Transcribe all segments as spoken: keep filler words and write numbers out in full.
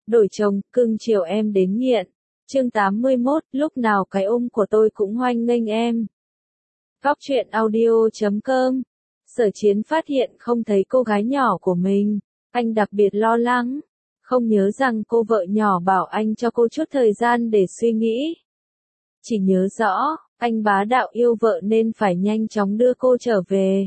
đổi chồng, cưng chiều em đến nghiện. Chương tám mươi mốt, lúc nào cái ôm của tôi cũng hoan nghênh em. Góc truyện audio chấm com. Sở Chiến phát hiện không thấy cô gái nhỏ của mình, anh đặc biệt lo lắng, không nhớ rằng cô vợ nhỏ bảo anh cho cô chút thời gian để suy nghĩ. Chỉ nhớ rõ, anh bá đạo yêu vợ nên phải nhanh chóng đưa cô trở về.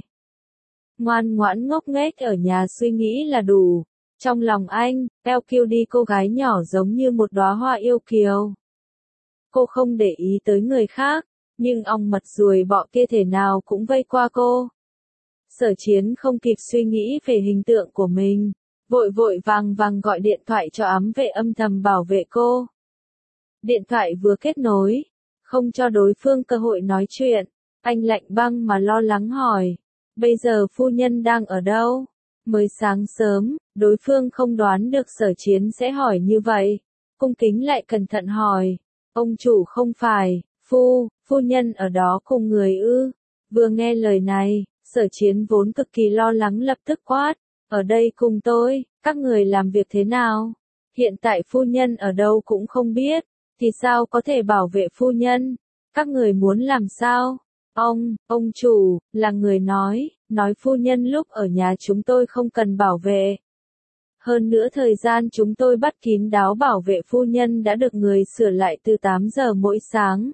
Ngoan ngoãn ngốc nghếch ở nhà suy nghĩ là đủ. Trong lòng anh, eo kiêu đi cô gái nhỏ giống như một đóa hoa yêu kiều. Cô không để ý tới người khác, nhưng ong mật ruồi bọ kia thể nào cũng vây qua cô. Sở Chiến không kịp suy nghĩ về hình tượng của mình, vội vội vàng vàng gọi điện thoại cho ám vệ âm thầm bảo vệ cô. Điện thoại vừa kết nối, không cho đối phương cơ hội nói chuyện, anh lạnh băng mà lo lắng hỏi, bây giờ phu nhân đang ở đâu? Mới sáng sớm, đối phương không đoán được Sở Chiến sẽ hỏi như vậy, cung kính lại cẩn thận hỏi, ông chủ không phải, phu, phu nhân ở đó cùng người ư? Vừa nghe lời này, Sở Chiến vốn cực kỳ lo lắng lập tức quát, ở đây cùng tôi, các người làm việc thế nào? Hiện tại phu nhân ở đâu cũng không biết, thì sao có thể bảo vệ phu nhân? Các người muốn làm sao? Ông, ông chủ, là người nói, nói phu nhân lúc ở nhà chúng tôi không cần bảo vệ. Hơn nữa thời gian chúng tôi bắt kín đáo bảo vệ phu nhân đã được người sửa lại từ tám giờ mỗi sáng.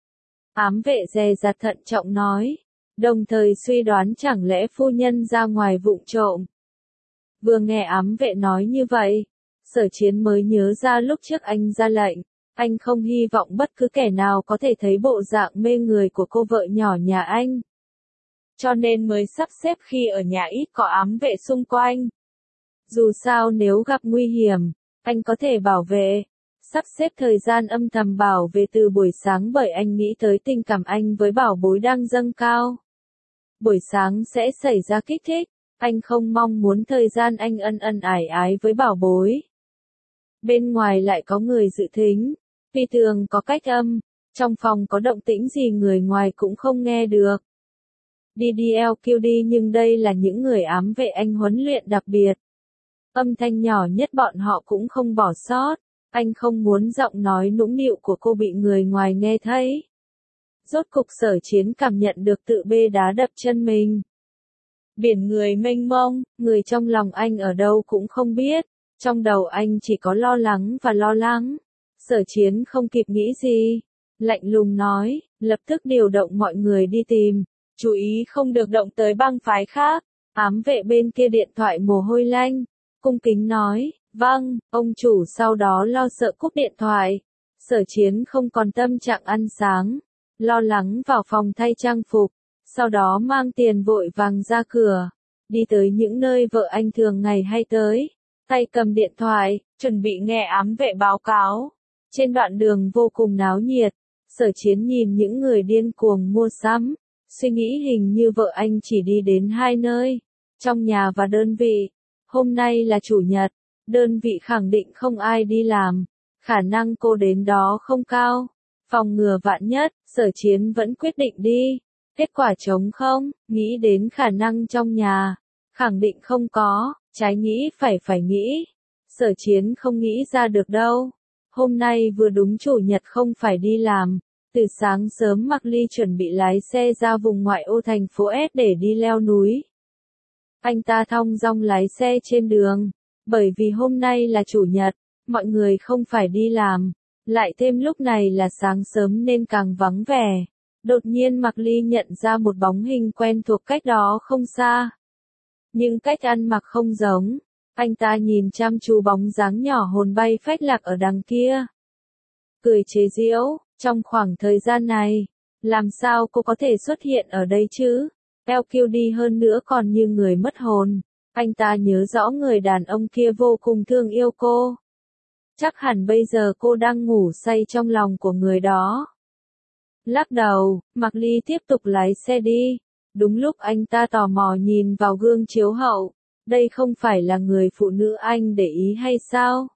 Ám vệ dè dặt thận trọng nói, đồng thời suy đoán chẳng lẽ phu nhân ra ngoài vụng trộm. Vừa nghe ám vệ nói như vậy, Sở Chiến mới nhớ ra lúc trước anh ra lệnh, anh không hy vọng bất cứ kẻ nào có thể thấy bộ dạng mê người của cô vợ nhỏ nhà anh. Cho nên mới sắp xếp khi ở nhà ít có ám vệ xung quanh. Dù sao nếu gặp nguy hiểm, anh có thể bảo vệ. Sắp xếp thời gian âm thầm bảo vệ từ buổi sáng bởi anh nghĩ tới tình cảm anh với bảo bối đang dâng cao. Buổi sáng sẽ xảy ra kích thích, anh không mong muốn thời gian anh ân ân ải ái với bảo bối. Bên ngoài lại có người dự thính, phi tường có cách âm, trong phòng có động tĩnh gì người ngoài cũng không nghe được. đê đê lờ kêu đi nhưng đây là những người ám vệ anh huấn luyện đặc biệt. Âm thanh nhỏ nhất bọn họ cũng không bỏ sót, anh không muốn giọng nói nũng nịu của cô bị người ngoài nghe thấy. Rốt cục Sở Chiến cảm nhận được tự bê đá đập chân mình. Biển người mênh mông, người trong lòng anh ở đâu cũng không biết, trong đầu anh chỉ có lo lắng và lo lắng. Sở Chiến không kịp nghĩ gì, lạnh lùng nói, lập tức điều động mọi người đi tìm, chú ý không được động tới bang phái khác. Ám vệ bên kia điện thoại mồ hôi lanh, cung kính nói, vâng, ông chủ sau đó lo sợ cúp điện thoại. Sở Chiến không còn tâm trạng ăn sáng, lo lắng vào phòng thay trang phục, sau đó mang tiền vội vàng ra cửa, đi tới những nơi vợ anh thường ngày hay tới, tay cầm điện thoại, chuẩn bị nghe ám vệ báo cáo. Trên đoạn đường vô cùng náo nhiệt, Sở Chiến nhìn những người điên cuồng mua sắm, suy nghĩ hình như vợ anh chỉ đi đến hai nơi, trong nhà và đơn vị. Hôm nay là chủ nhật, đơn vị khẳng định không ai đi làm, khả năng cô đến đó không cao. Phòng ngừa vạn nhất, Sở Chiến vẫn quyết định đi. Kết quả trống không, nghĩ đến khả năng trong nhà, khẳng định không có, trái nghĩ phải phải nghĩ. Sở Chiến không nghĩ ra được đâu. Hôm nay vừa đúng chủ nhật không phải đi làm, từ sáng sớm Mạc Ly chuẩn bị lái xe ra vùng ngoại ô thành phố S để đi leo núi. Anh ta thong dong lái xe trên đường, bởi vì hôm nay là chủ nhật, mọi người không phải đi làm, lại thêm lúc này là sáng sớm nên càng vắng vẻ. Đột nhiên Mạc Ly nhận ra một bóng hình quen thuộc cách đó không xa. Nhưng cách ăn mặc không giống, anh ta nhìn chăm chú bóng dáng nhỏ hồn bay phách lạc ở đằng kia. Cười chế giễu, trong khoảng thời gian này, làm sao cô có thể xuất hiện ở đây chứ? Eo kiêu đi hơn nữa còn như người mất hồn. Anh ta nhớ rõ người đàn ông kia vô cùng thương yêu cô. Chắc hẳn bây giờ cô đang ngủ say trong lòng của người đó. Lắc đầu, Mạc Ly tiếp tục lái xe đi. Đúng lúc anh ta tò mò nhìn vào gương chiếu hậu. Đây không phải là người phụ nữ anh để ý hay sao?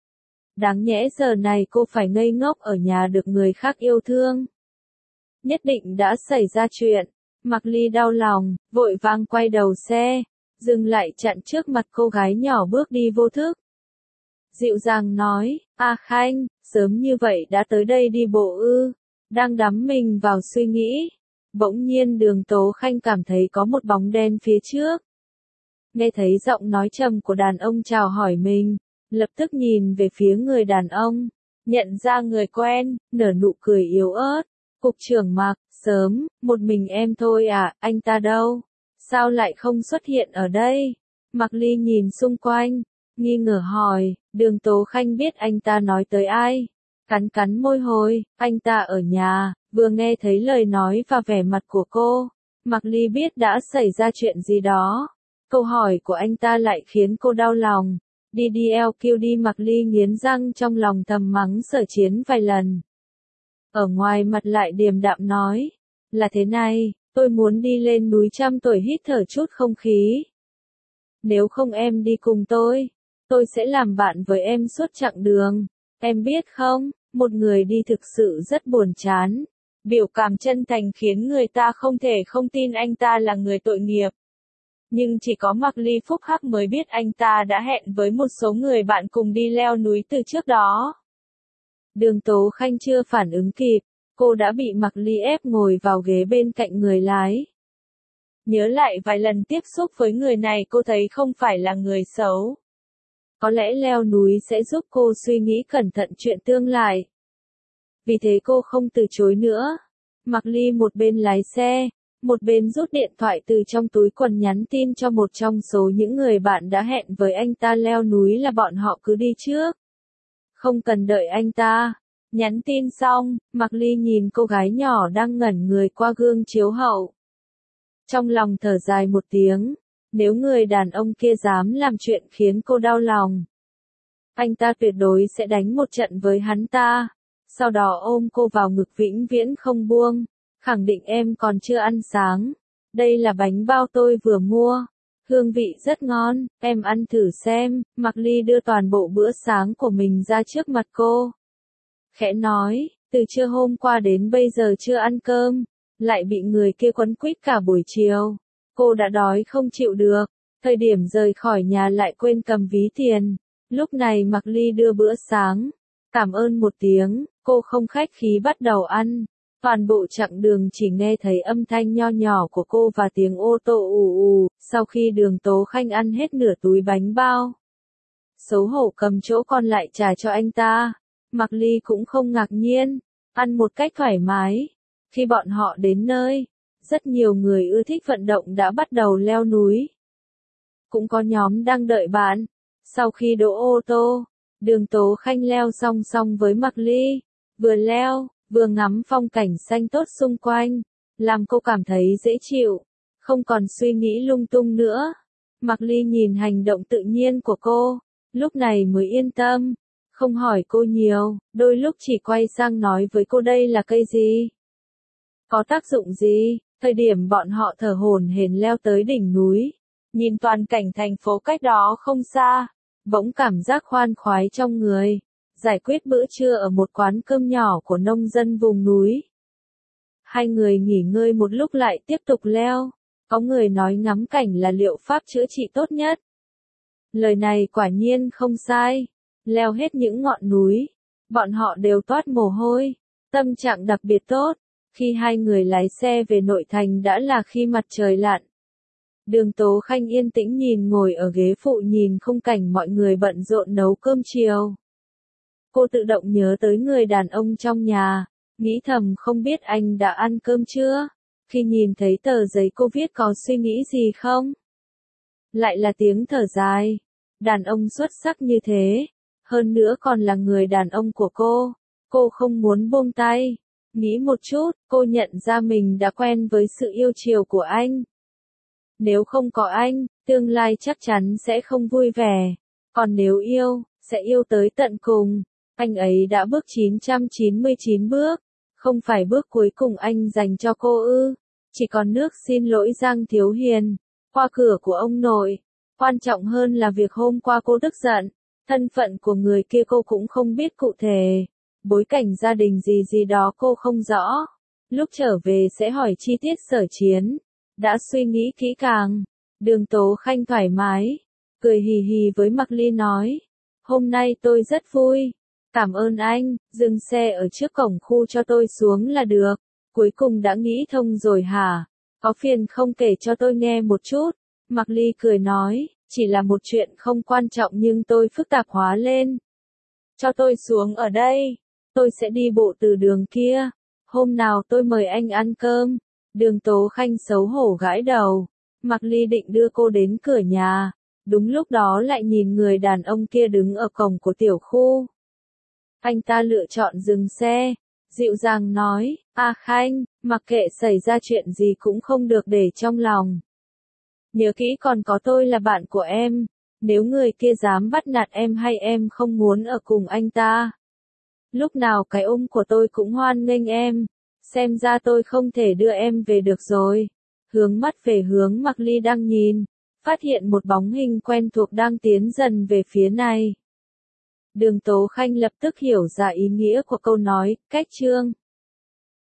Đáng nhẽ giờ này cô phải ngây ngốc ở nhà được người khác yêu thương. Nhất định đã xảy ra chuyện. Mạc Ly đau lòng, vội vàng quay đầu xe, dừng lại chặn trước mặt cô gái nhỏ bước đi vô thức. dịu dàng nói, A Khanh, sớm như vậy đã tới đây đi bộ ư, đang đắm mình vào suy nghĩ. Bỗng nhiên Đường Tố Khanh cảm thấy có một bóng đen phía trước. Nghe thấy giọng nói trầm của đàn ông chào hỏi mình, lập tức nhìn về phía người đàn ông, nhận ra người quen, nở nụ cười yếu ớt. Cục trưởng Mạc, sớm, một mình em thôi à, anh ta đâu? Sao lại không xuất hiện ở đây? Mạc Ly nhìn xung quanh, nghi ngờ hỏi, Đường Tố Khanh biết anh ta nói tới ai? Cắn cắn môi hồi, anh ta ở nhà. Vừa nghe thấy lời nói và vẻ mặt của cô, Mạc Ly biết đã xảy ra chuyện gì đó. Câu hỏi của anh ta lại khiến cô đau lòng. Đi đi eo kêu đi, Mạc Ly nghiến răng trong lòng thầm mắng Sở Chiến vài lần. Ở ngoài mặt lại điềm đạm nói, là thế này, tôi muốn đi lên núi trăm tuổi hít thở chút không khí. Nếu không em đi cùng tôi, tôi sẽ làm bạn với em suốt chặng đường. Em biết không, một người đi thực sự rất buồn chán. Biểu cảm chân thành khiến người ta không thể không tin anh ta là người tội nghiệp. Nhưng chỉ có Mạc Ly phúc hắc mới biết anh ta đã hẹn với một số người bạn cùng đi leo núi từ trước đó. Đường Tố Khanh chưa phản ứng kịp, cô đã bị Mạc Ly ép ngồi vào ghế bên cạnh người lái. Nhớ lại vài lần tiếp xúc với người này, cô thấy không phải là người xấu. Có lẽ leo núi sẽ giúp cô suy nghĩ cẩn thận chuyện tương lai. Vì thế cô không từ chối nữa. Mạc Ly một bên lái xe, một bên rút điện thoại từ trong túi quần nhắn tin cho một trong số những người bạn đã hẹn với anh ta leo núi là bọn họ cứ đi trước. Không cần đợi anh ta. Nhắn tin xong, Mạc Ly nhìn cô gái nhỏ đang ngẩn người qua gương chiếu hậu. Trong lòng thở dài một tiếng, nếu người đàn ông kia dám làm chuyện khiến cô đau lòng, anh ta tuyệt đối sẽ đánh một trận với hắn ta. Sau đó ôm cô vào ngực vĩnh viễn không buông, khẳng định em còn chưa ăn sáng. Đây là bánh bao tôi vừa mua, hương vị rất ngon, em ăn thử xem. Mạc Ly đưa toàn bộ bữa sáng của mình ra trước mặt cô. Khẽ nói, từ trưa hôm qua đến bây giờ chưa ăn cơm, lại bị người kia quấn quýt cả buổi chiều. Cô đã đói không chịu được, thời điểm rời khỏi nhà lại quên cầm ví tiền. Lúc này Mạc Ly đưa bữa sáng, cảm ơn một tiếng, cô không khách khí bắt đầu ăn. Toàn bộ chặng đường chỉ nghe thấy âm thanh nho nhỏ của cô và tiếng ô tô ù ù. Sau khi Đường Tố Khanh ăn hết nửa túi bánh bao, xấu hổ cầm chỗ còn lại trả cho anh ta, Mạc Ly cũng không ngạc nhiên, ăn một cách thoải mái. Khi bọn họ đến nơi, rất nhiều người ưa thích vận động đã bắt đầu leo núi. Cũng có nhóm đang đợi bạn. Sau khi đỗ ô tô, Đường Tố Khanh leo song song với Mạc Ly, vừa leo, vừa ngắm phong cảnh xanh tốt xung quanh, làm cô cảm thấy dễ chịu, không còn suy nghĩ lung tung nữa. Mạc Ly nhìn hành động tự nhiên của cô, lúc này mới yên tâm, không hỏi cô nhiều, đôi lúc chỉ quay sang nói với cô đây là cây gì, có tác dụng gì. Thời điểm bọn họ thở hổn hển leo tới đỉnh núi, nhìn toàn cảnh thành phố cách đó không xa, bỗng cảm giác khoan khoái trong người. Giải quyết bữa trưa ở một quán cơm nhỏ của nông dân vùng núi. Hai người nghỉ ngơi một lúc lại tiếp tục leo. Có người nói ngắm cảnh là liệu pháp chữa trị tốt nhất. Lời này quả nhiên không sai. Leo hết những ngọn núi, bọn họ đều toát mồ hôi, tâm trạng đặc biệt tốt. Khi hai người lái xe về nội thành đã là khi mặt trời lặn. Đường Tố Khanh yên tĩnh nhìn ngồi ở ghế phụ nhìn khung cảnh mọi người bận rộn nấu cơm chiều. Cô tự động nhớ tới người đàn ông trong nhà, nghĩ thầm không biết anh đã ăn cơm chưa. Khi nhìn thấy tờ giấy cô viết có suy nghĩ gì không? Lại là tiếng thở dài. Đàn ông xuất sắc như thế, hơn nữa còn là người đàn ông của cô. Cô không muốn buông tay. Nghĩ một chút, cô nhận ra mình đã quen với sự yêu chiều của anh. Nếu không có anh, tương lai chắc chắn sẽ không vui vẻ. Còn nếu yêu, sẽ yêu tới tận cùng. Anh ấy đã bước chín trăm chín mươi chín bước. Không phải bước cuối cùng anh dành cho cô ư. Chỉ còn nước xin lỗi Giang Thiếu Hiền. Qua cửa của ông nội. Quan trọng hơn là việc hôm qua cô tức giận. Thân phận của người kia cô cũng không biết cụ thể. Bối cảnh gia đình gì gì đó cô không rõ. Lúc trở về sẽ hỏi chi tiết Sở Chiến. Đã suy nghĩ kỹ càng. Đường Tố Khanh thoải mái, cười hì hì với Mạc Ly nói. Hôm nay tôi rất vui. Cảm ơn anh, dừng xe ở trước cổng khu cho tôi xuống là được. Cuối cùng đã nghĩ thông rồi hả? Có phiền không kể cho tôi nghe một chút? Mạc Ly cười nói, chỉ là một chuyện không quan trọng nhưng tôi phức tạp hóa lên. Cho tôi xuống ở đây. Tôi sẽ đi bộ từ đường kia. Hôm nào tôi mời anh ăn cơm. Đường Tố Khanh xấu hổ gãi đầu. Mạc Ly định đưa cô đến cửa nhà. Đúng lúc đó lại nhìn người đàn ông kia đứng ở cổng của tiểu khu. Anh ta lựa chọn dừng xe. Dịu dàng nói, A Khanh, mặc kệ xảy ra chuyện gì cũng không được để trong lòng. Nhớ kỹ còn có tôi là bạn của em. Nếu người kia dám bắt nạt em hay em không muốn ở cùng anh ta. Lúc nào cái ôm của tôi cũng hoan nghênh em. Xem ra tôi không thể đưa em về được rồi. Hướng mắt về hướng Mạc Ly đang nhìn. Phát hiện một bóng hình quen thuộc đang tiến dần về phía này. Đường Tố Khanh lập tức hiểu ra ý nghĩa của câu nói, cách chương.